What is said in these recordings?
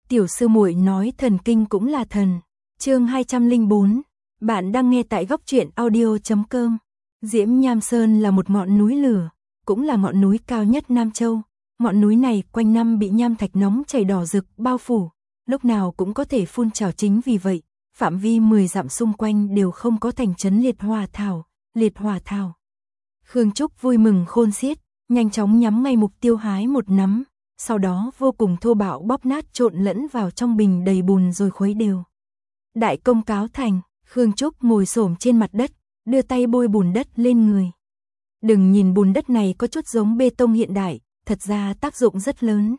Tiểu sư muội nói thần kinh cũng là thần. Chương 204. Bạn đang nghe tại góc truyện audio.com. Diễm Nham Sơn là một ngọn núi lửa, cũng là ngọn núi cao nhất Nam Châu. Ngọn núi này quanh năm bị nham thạch nóng chảy đỏ rực bao phủ, lúc nào cũng có thể phun trào, chính vì vậy, phạm vi 10 dặm xung quanh đều không có thành trấn liệt hỏa thảo. Khương Trúc vui mừng khôn xiết, nhanh chóng nhắm ngay mục tiêu hái một nắm, sau đó vô cùng thô bạo bóp nát trộn lẫn vào trong bình đầy bùn rồi khuấy đều. Đại công cáo thành, Khương Trúc ngồi xổm trên mặt đất, đưa tay bôi bùn đất lên người. Đừng nhìn bùn đất này có chút giống bê tông hiện đại, thật ra tác dụng rất lớn.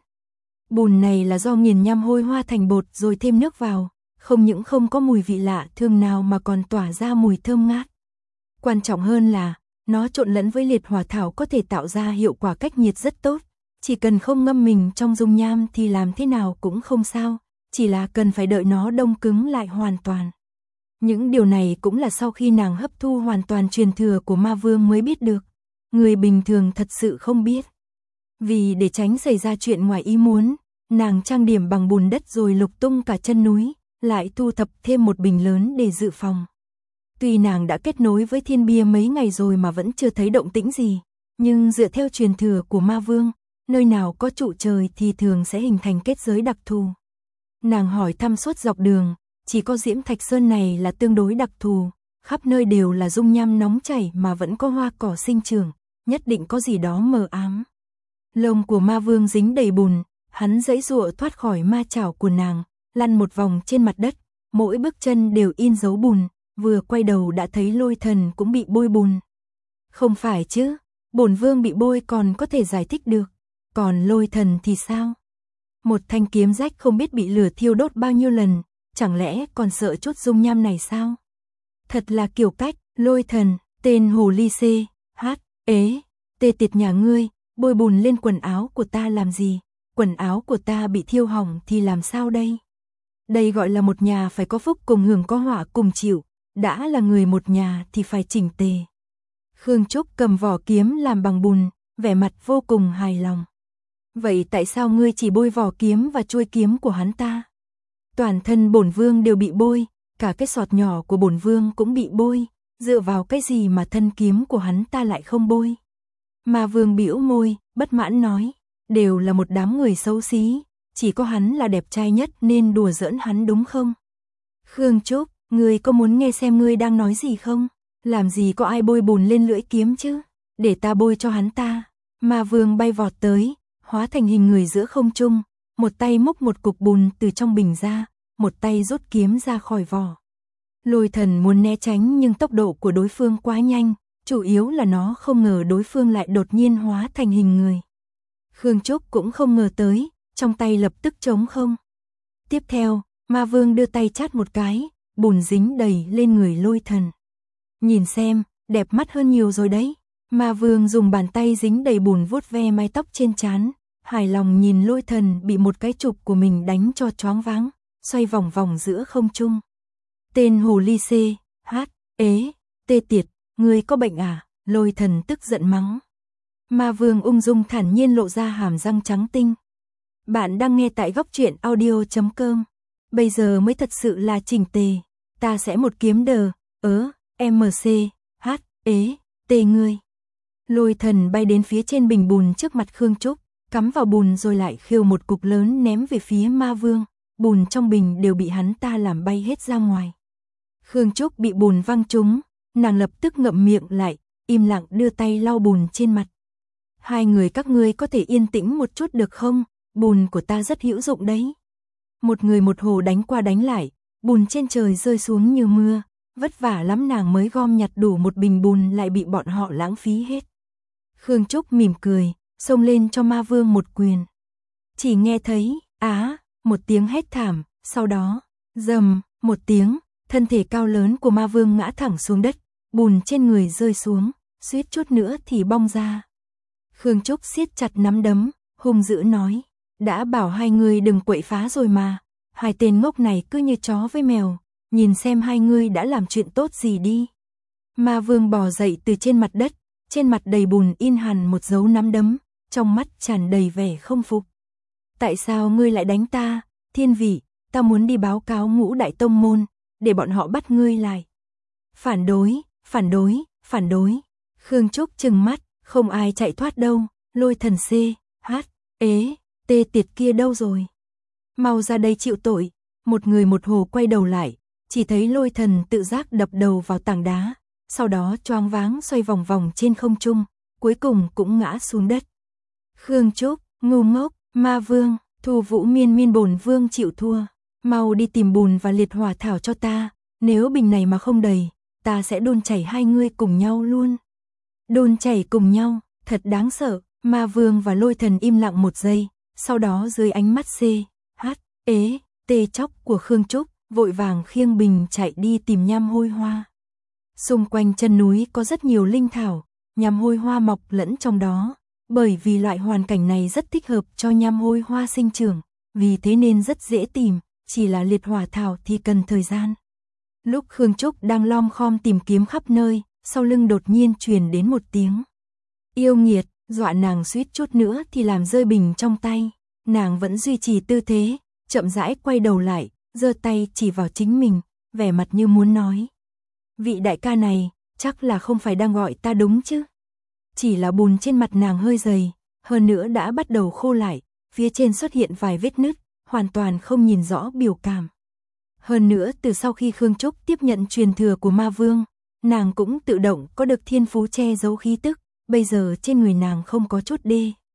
Bùn này là do nghiền nham hôi hoa thành bột rồi thêm nước vào, không những không có mùi vị lạ thường nào mà còn tỏa ra mùi thơm ngát. Quan trọng hơn là, nó trộn lẫn với liệt hỏa thảo có thể tạo ra hiệu quả cách nhiệt rất tốt. Chỉ cần không ngâm mình trong dung nham thì làm thế nào cũng không sao, chỉ là cần phải đợi nó đông cứng lại hoàn toàn. Những điều này cũng là sau khi nàng hấp thu hoàn toàn truyền thừa của ma vương mới biết được. Người bình thường thật sự không biết. Vì để tránh xảy ra chuyện ngoài ý muốn, nàng trang điểm bằng bùn đất rồi lục tung cả chân núi, lại thu thập thêm một bình lớn để dự phòng. Tuy nàng đã kết nối với thiên bia mấy ngày rồi mà vẫn chưa thấy động tĩnh gì, nhưng dựa theo truyền thừa của ma vương, nơi nào có trụ trời thì thường sẽ hình thành kết giới đặc thù. Nàng hỏi thăm suốt dọc đường, chỉ có Diễm Thạch Sơn này là tương đối đặc thù, khắp nơi đều là dung nham nóng chảy mà vẫn có hoa cỏ sinh trưởng, nhất định có gì đó mờ ám. Lông của ma vương dính đầy bùn, hắn giãy giụa thoát khỏi ma chảo của nàng, lăn một vòng trên mặt đất, mỗi bước chân đều in dấu bùn, vừa quay đầu đã thấy Lôi Thần cũng bị bôi bùn. Không phải chứ, bổn vương bị bôi còn có thể giải thích được, còn Lôi Thần thì sao? Một thanh kiếm rách không biết bị lửa thiêu đốt bao nhiêu lần, chẳng lẽ còn sợ chút dung nham này sao? Thật là kiểu cách, Lôi Thần, tên hồ ly xê, hát, ế, tê tiệt nhà ngươi, bôi bùn lên quần áo của ta làm gì? Quần áo của ta bị thiêu hỏng thì làm sao đây? Đây gọi là một nhà phải có phúc cùng hưởng, có họa cùng chịu, đã là người một nhà thì phải chỉnh tề. Khương Trúc cầm vỏ kiếm làm bằng bùn, vẻ mặt vô cùng hài lòng. Vậy tại sao ngươi chỉ bôi vỏ kiếm và chuôi kiếm của hắn ta? Toàn thân bổn vương đều bị bôi, cả cái sọt nhỏ của bổn vương cũng bị bôi, dựa vào cái gì mà thân kiếm của hắn ta lại không bôi? Ma vương bĩu môi, bất mãn nói, đều là một đám người xấu xí, chỉ có hắn là đẹp trai nhất nên đùa giỡn hắn đúng không? Khương Trúc, ngươi có muốn nghe xem ngươi đang nói gì không? Làm gì có ai bôi bùn lên lưỡi kiếm chứ? Để ta bôi cho hắn ta. Ma vương bay vọt tới, hóa thành hình người giữa không trung, một tay múc một cục bùn từ trong bình ra, một tay rút kiếm ra khỏi vỏ. Lôi Thần muốn né tránh nhưng tốc độ của đối phương quá nhanh, chủ yếu là nó không ngờ đối phương lại đột nhiên hóa thành hình người. Khương Trúc cũng không ngờ tới, trong tay lập tức trống không. Tiếp theo, ma vương đưa tay chát một cái, bùn dính đầy lên người Lôi Thần. Nhìn xem, đẹp mắt hơn nhiều rồi đấy. Ma vương dùng bàn tay dính đầy bùn vuốt ve mái tóc trên trán, hài lòng nhìn Lôi Thần bị một cái chụp của mình đánh cho choáng váng, xoay vòng vòng giữa không trung. Tên hồ ly xê, hát, ế, tê tiệt, ngươi có bệnh à? Lôi Thần tức giận mắng. Ma vương ung dung thản nhiên lộ ra hàm răng trắng tinh. Bạn đang nghe tại góc truyện audio.com. Bây giờ mới thật sự là chỉnh tề. Ta sẽ một kiếm đờ, MC, hát, ế, tê ngươi. Lôi Thần bay đến phía trên bình bùn trước mặt Khương Trúc, cắm vào bùn rồi lại khiêu một cục lớn ném về phía ma vương. Bùn trong bình đều bị hắn ta làm bay hết ra ngoài. Khương Trúc bị bùn văng trúng, nàng lập tức ngậm miệng lại, im lặng đưa tay lau bùn trên mặt. Hai người các ngươi có thể yên tĩnh một chút được không? Bùn của ta rất hữu dụng đấy. Một người một hồ đánh qua đánh lại, bùn trên trời rơi xuống như mưa, vất vả lắm nàng mới gom nhặt đủ một bình bùn lại bị bọn họ lãng phí hết. Khương Trúc mỉm cười, xông lên cho ma vương một quyền. Chỉ nghe thấy, một tiếng hét thảm, sau đó, rầm, một tiếng, thân thể cao lớn của ma vương ngã thẳng xuống đất, bùn trên người rơi xuống, suýt chút nữa thì bong ra. Khương Trúc siết chặt nắm đấm, hung dữ nói, đã bảo hai người đừng quậy phá rồi mà, hai tên ngốc này cứ như chó với mèo, nhìn xem hai người đã làm chuyện tốt gì đi. Ma vương bò dậy từ trên mặt đất, trên mặt đầy bùn in hẳn một dấu nắm đấm, trong mắt tràn đầy vẻ không phục. Tại sao ngươi lại đánh ta? thiên vị, ta muốn đi báo cáo Ngũ Đại Tông môn, để bọn họ bắt ngươi lại. Phản đối, phản đối, phản đối. Khương Trúc trừng mắt, không ai chạy thoát đâu, Lôi Thần C, H, ế, tê tiệt kia đâu rồi? Mau ra đây chịu tội. Một người một hồ quay đầu lại, chỉ thấy Lôi Thần tự giác đập đầu vào tảng đá, sau đó choáng váng xoay vòng vòng trên không trung, cuối cùng cũng ngã xuống đất. Khương Trúc, ngu ngốc, ma vương, Thu Vũ Miên Miên bổn vương chịu thua, mau đi tìm bùn và liệt hỏa thảo cho ta, nếu bình này mà không đầy, ta sẽ đun chảy hai ngươi cùng nhau luôn. Đun chảy cùng nhau, thật đáng sợ. Ma vương và Lôi Thần im lặng một giây, sau đó dưới ánh mắt C, H, ế, tê chóc của Khương Trúc, vội vàng khiêng bình chạy đi tìm nham hôi hoa. Xung quanh chân núi có rất nhiều linh thảo, nham hôi hoa mọc lẫn trong đó, bởi vì loại hoàn cảnh này rất thích hợp cho nham hôi hoa sinh trưởng, vì thế nên rất dễ tìm, chỉ là liệt hỏa thảo thì cần thời gian. Lúc Khương Trúc đang lom khom tìm kiếm khắp nơi, sau lưng đột nhiên truyền đến một tiếng yêu nghiệt, dọa nàng suýt chút nữa thì làm rơi bình trong tay. Nàng vẫn duy trì tư thế, chậm rãi quay đầu lại, giơ tay chỉ vào chính mình, vẻ mặt như muốn nói: vị đại ca này, chắc là không phải đang gọi ta đúng chứ? Chỉ là bùn trên mặt nàng hơi dày, hơn nữa đã bắt đầu khô lại, phía trên xuất hiện vài vết nứt, hoàn toàn không nhìn rõ biểu cảm. Hơn nữa từ sau khi Khương Trúc tiếp nhận truyền thừa của ma vương, nàng cũng tự động có được thiên phú che giấu khí tức, bây giờ trên người nàng không có chút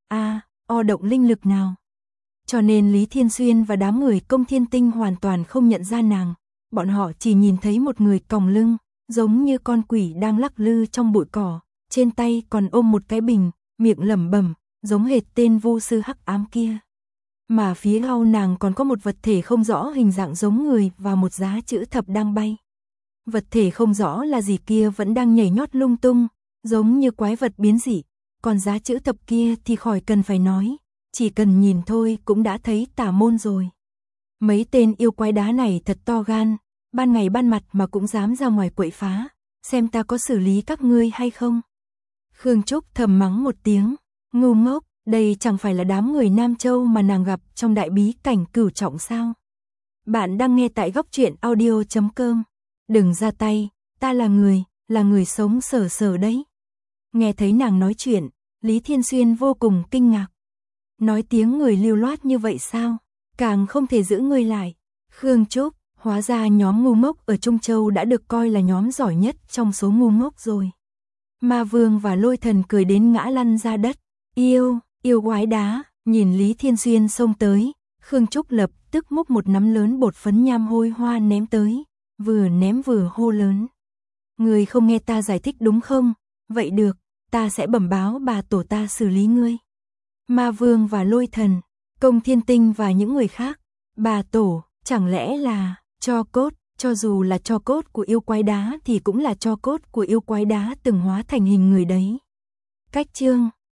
o động linh lực nào. Cho nên Lý Thiên Xuyên và đám người Công Thiên Tinh hoàn toàn không nhận ra nàng, bọn họ chỉ nhìn thấy một người còng lưng, giống như con quỷ đang lắc lư trong bụi cỏ, trên tay còn ôm một cái bình, miệng lẩm bẩm, giống hệt tên vô sư hắc ám kia. Mà phía sau nàng còn có một vật thể không rõ hình dạng giống người và một giá chữ thập đang bay. Vật thể không rõ là gì kia vẫn đang nhảy nhót lung tung, giống như quái vật biến dị, còn giá chữ thập kia thì khỏi cần phải nói, chỉ cần nhìn thôi cũng đã thấy tà môn rồi. Mấy tên yêu quái đá này thật to gan, ban ngày ban mặt mà cũng dám ra ngoài quậy phá, xem ta có xử lý các ngươi hay không. Khương Trúc thầm mắng một tiếng, ngu ngốc, đây chẳng phải là đám người Nam Châu mà nàng gặp trong đại bí cảnh Cửu Trọng sao? Bạn đang nghe tại góc truyện audio.com. Đừng ra tay, ta là người sống sờ sờ đấy. Nghe thấy nàng nói chuyện, Lý Thiên Xuyên vô cùng kinh ngạc. Nói tiếng người lưu loát như vậy sao? Càng không thể giữ ngươi lại. Khương Trúc, hóa ra nhóm ngu ngốc ở Trung Châu đã được coi là nhóm giỏi nhất trong số ngu ngốc rồi. Ma Vương và Lôi Thần cười đến ngã lăn ra đất. Yêu quái đá, nhìn Lý Thiên Xuyên xông tới, Khương Trúc lập tức múc một nắm lớn bột phấn nham hôi hoa ném tới, vừa ném vừa hô lớn. Ngươi không nghe ta giải thích đúng không? Vậy được, ta sẽ bẩm báo bà tổ ta xử lý ngươi. Ma Vương và Lôi Thần, Công Thiên Tinh và những người khác, bà tổ, chẳng lẽ là tro cốt? Cho dù là tro cốt của yêu quái đá thì cũng là tro cốt của yêu quái đá từng hóa thành hình người đấy. Cách chương